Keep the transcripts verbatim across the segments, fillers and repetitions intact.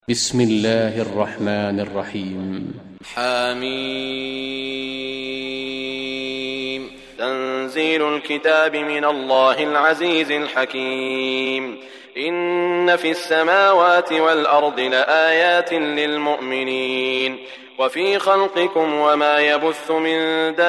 بسم الله الرحمن الرحيم. حميم. تنزيل الكتاب من الله العزيز الحكيم. إن في السماوات والأرض لآيات للمؤمنين وفي خلقكم وما يبث من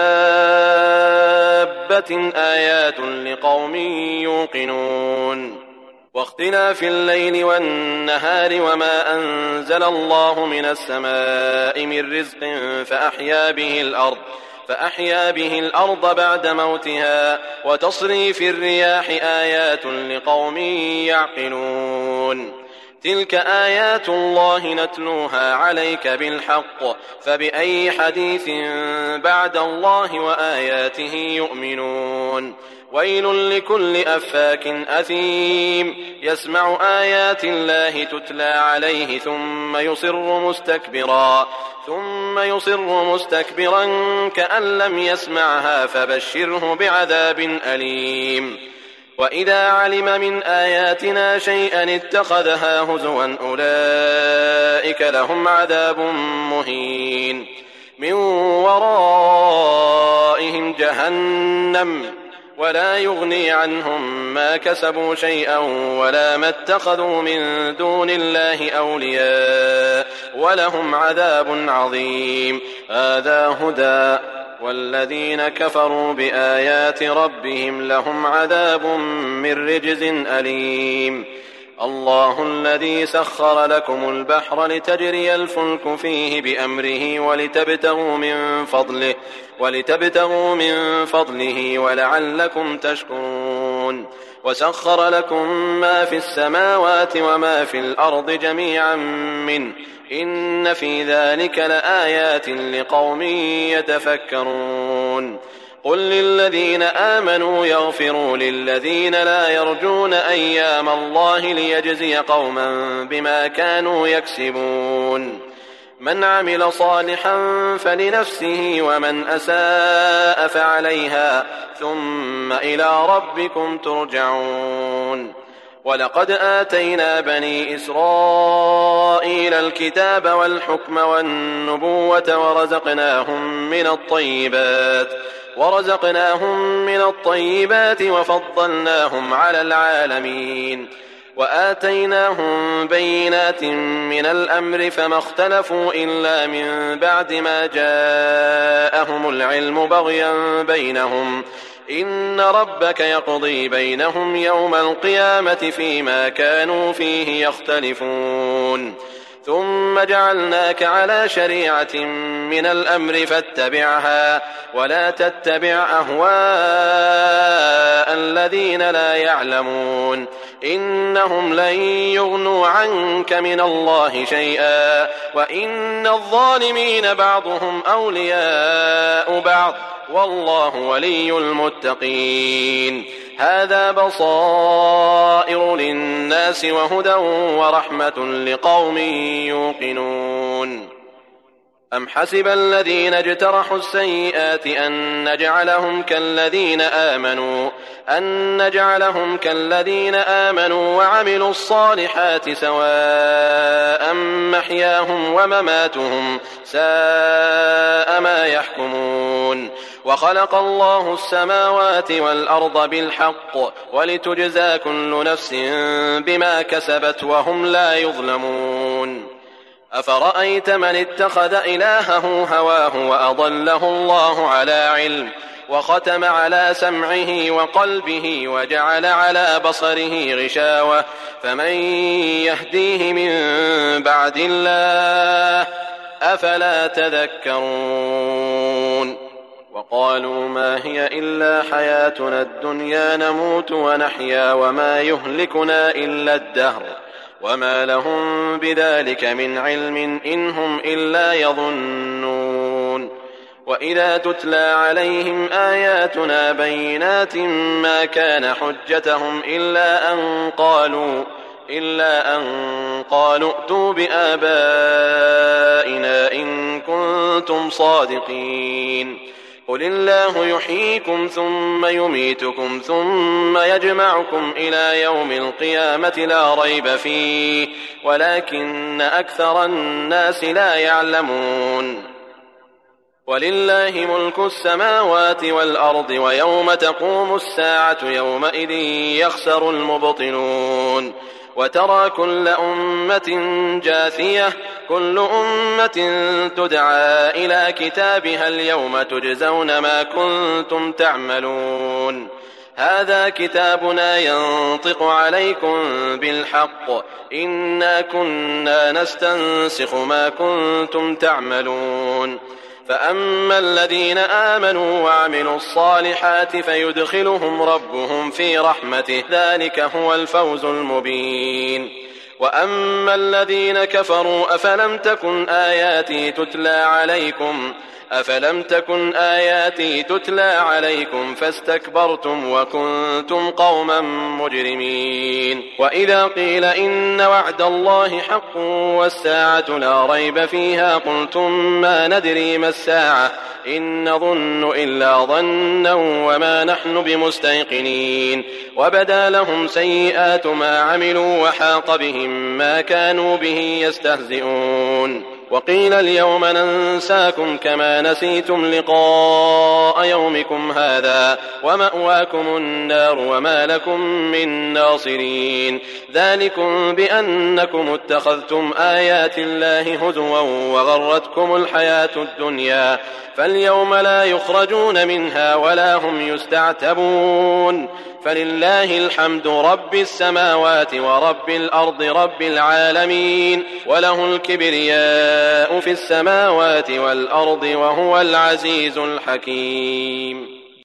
دابة آيات لقوم يوقنون. واختلاف الليل والنهار وما أنزل الله من السماء من رزق فأحيا به الأرض فأحيا به الأرض بعد موتها وتصريف الرياح آيات لقوم يعقلون. تلك آيات الله نتلوها عليك بالحق فبأي حديث بعد الله وآياته يؤمنون. ويل لكل أفاك أثيم يسمع آيات الله تتلى عليه ثم يصر مستكبرا ثم يصر مستكبرا كأن لم يسمعها فبشره بعذاب أليم. وإذا علم من آياتنا شيئا اتخذها هزوا أولئك لهم عذاب مهين. من ورائهم جهنم ولا يغني عنهم ما كسبوا شيئا ولا ما اتخذوا من دون الله أولياء ولهم عذاب عظيم. هذا هدى والذين كفروا بآيات ربهم لهم عذاب من رجز أليم. الله الذي سخر لكم البحر لتجري الفلك فيه بأمره ولتبتغوا من فضله ولتبتغوا من فضله ولعلكم تشكرون. وسخر لكم ما في السماوات وما في الأرض جميعا منه إن في ذلك لآيات لقوم يتفكرون. قل للذين آمنوا يغفروا للذين لا يرجون أيام الله ليجزي قوما بما كانوا يكسبون. من عمل صالحا فلنفسه ومن أساء فعليها ثم إلى ربكم ترجعون. ولقد آتينا بني إسرائيل الكتاب والحكم والنبوة ورزقناهم من الطيبات ورزقناهم من الطيبات وفضلناهم على العالمين. وآتيناهم بينات من الأمر فما اختلفوا إلا من بعد ما جاءهم العلم بغيا بينهم. إن ربك يقضي بينهم يوم القيامة فيما كانوا فيه يختلفون. ثم جعلناك على شريعة من الأمر فاتبعها ولا تتبع أهواء الذين لا يعلمون. إنهم لن يغنوا عنك من الله شيئا وإن الظالمين بعضهم أولياء بعض والله ولي المتقين. هذا بصائر للناس وهدى ورحمة لقوم يوقنون. أم حسب الذين اجترحوا السيئات أن نجعلهم كالذين آمنوا أن نجعلهم كالذين آمنوا وعملوا الصالحات سواء محياهم ومماتهم ساء ما يحكمون. وخلق الله السماوات والأرض بالحق ولتجزى كل نفس بما كسبت وهم لا يظلمون. أفرأيت من اتخذ إلهه هواه وأضله الله على علم وختم على سمعه وقلبه وجعل على بصره غشاوة فمن يهديه من بعد الله أفلا تذكرون. وقالوا ما هي إلا حياتنا الدنيا نموت ونحيا وما يهلكنا إلا الدهر وما لهم بذلك من علم إن هم إلا يظنون. وإذا تتلى عليهم آياتنا بينات ما كان حجتهم إلا أن قالوا إلا أن قالوا ائتوا بآبائنا إن كنتم صادقين. قل الله يحييكم ثم يميتكم ثم يجمعكم إلى يوم القيامة لا ريب فيه ولكن أكثر الناس لا يعلمون ولله ملك السماوات والأرض ويوم تقوم الساعة يومئذ يخسر المبطلون وترى كل أمة جاثية كل أمة تدعى إلى كتابها اليوم تجزون ما كنتم تعملون هذا كتابنا ينطق عليكم بالحق إنا كنا نستنسخ ما كنتم تعملون فأما الذين آمنوا وعملوا الصالحات فيدخلهم ربهم في رحمته ذلك هو الفوز المبين وأما الذين كفروا أفلم تكن آياتي تتلى عليكم أفلم تكن آياتي تتلى عليكم فاستكبرتم وكنتم قوما مجرمين وإذا قيل إن وعد الله حق والساعة لا ريب فيها قلتم ما ندري ما الساعة إن نظن إلا ظنا وما نحن بمستيقنين وبدا لهم سيئات ما عملوا وحاق بهم ما كانوا به يستهزئون وقيل اليوم ننساكم كما نسيتم لقاء يومكم هذا ومأواكم النار وما لكم من ناصرين ذلكم بأنكم اتخذتم آيات الله هزوا وغرتكم الحياة الدنيا فاليوم لا يخرجون منها ولا هم يستعتبون فلله الحمد رب السماوات ورب الأرض رب العالمين وله الكبرياء في السماوات والأرض وهو العزيز الحكيم